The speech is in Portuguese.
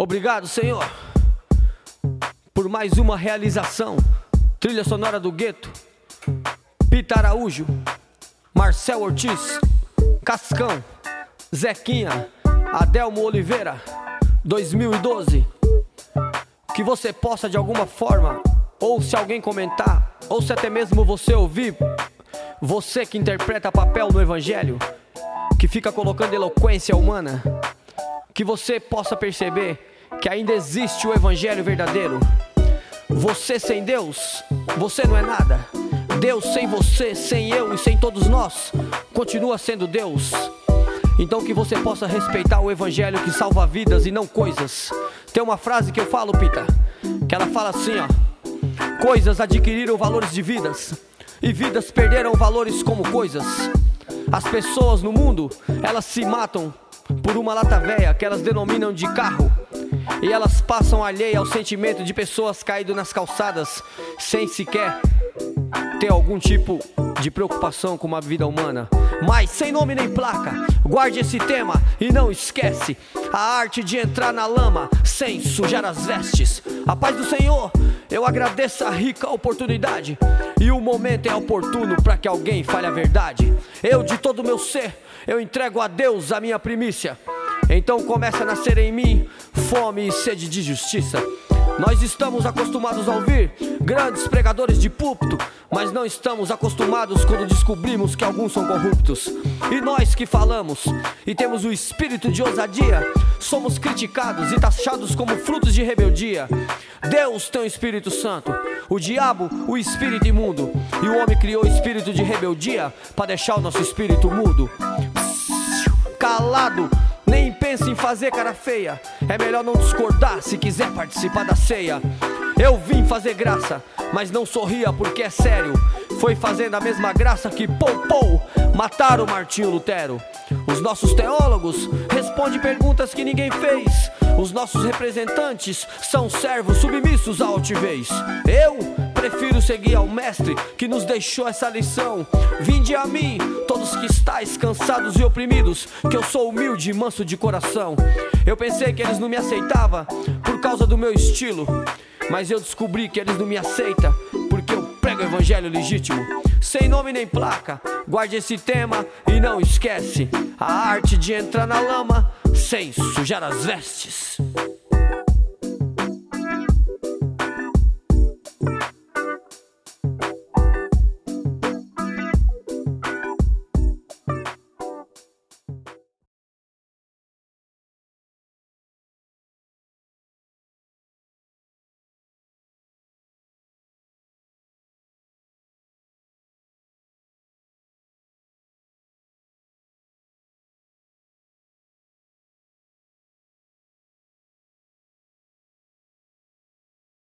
Obrigado, Senhor, por mais uma realização. Trilha sonora do Gueto, Pita Araújo, Marcel Ortiz, Cascão, Zequinha, Adelmo Oliveira, 2012. Que você possa de alguma forma, ou se alguém comentar, ou se até mesmo você ouvir, você que interpreta papel no Evangelho, que fica colocando eloquência humana, que você possa perceber que ainda existe o Evangelho verdadeiro. Você sem Deus, você não é nada. Deus sem você, sem eu e sem todos nós, continua sendo Deus. Então que você possa respeitar o Evangelho que salva vidas e não coisas. Tem uma frase que eu falo, Pita, que ela fala assim, ó: coisas adquiriram valores de vidas, e vidas perderam valores como coisas. As pessoas no mundo, elas se matam por uma lata véia que elas denominam de carro, e elas passam alheia ao sentimento de pessoas caídas nas calçadas, sem sequer ter algum tipo de preocupação com uma vida humana. Mas sem nome nem placa, guarde esse tema e não esquece a arte de entrar na lama sem sujar as vestes. A paz do Senhor, eu agradeço a rica oportunidade, e o momento é oportuno para que alguém fale a verdade. Eu de todo o meu ser, eu entrego a Deus a minha primícia. Então começa a nascer em mim fome e sede de justiça. Nós estamos acostumados a ouvir grandes pregadores de púlpito, mas não estamos acostumados quando descobrimos que alguns são corruptos. E nós que falamos e temos o espírito de ousadia, somos criticados e taxados como frutos de rebeldia. Deus tem o Espírito Santo, o diabo o espírito imundo, e o homem criou o espírito de rebeldia para deixar o nosso espírito mudo. Calado, nem pense em fazer cara feia. É melhor não discordar se quiser participar da ceia. Eu vim fazer graça, mas não sorria porque é sério. Foi fazendo a mesma graça que mataram Martinho Lutero. Os nossos teólogos respondem perguntas que ninguém fez. Os nossos representantes são servos submissos à altivez. Eu prefiro seguir ao mestre que nos deixou essa lição. Vinde a mim, todos que estáis cansados e oprimidos, que eu sou humilde e manso de coração. Eu pensei que eles não me aceitavam por causa do meu estilo, mas eu descobri que eles não me aceitam porque eu prego o evangelho legítimo. Sem nome nem placa, guarde esse tema e não esquece a arte de entrar na lama sem sujar as vestes.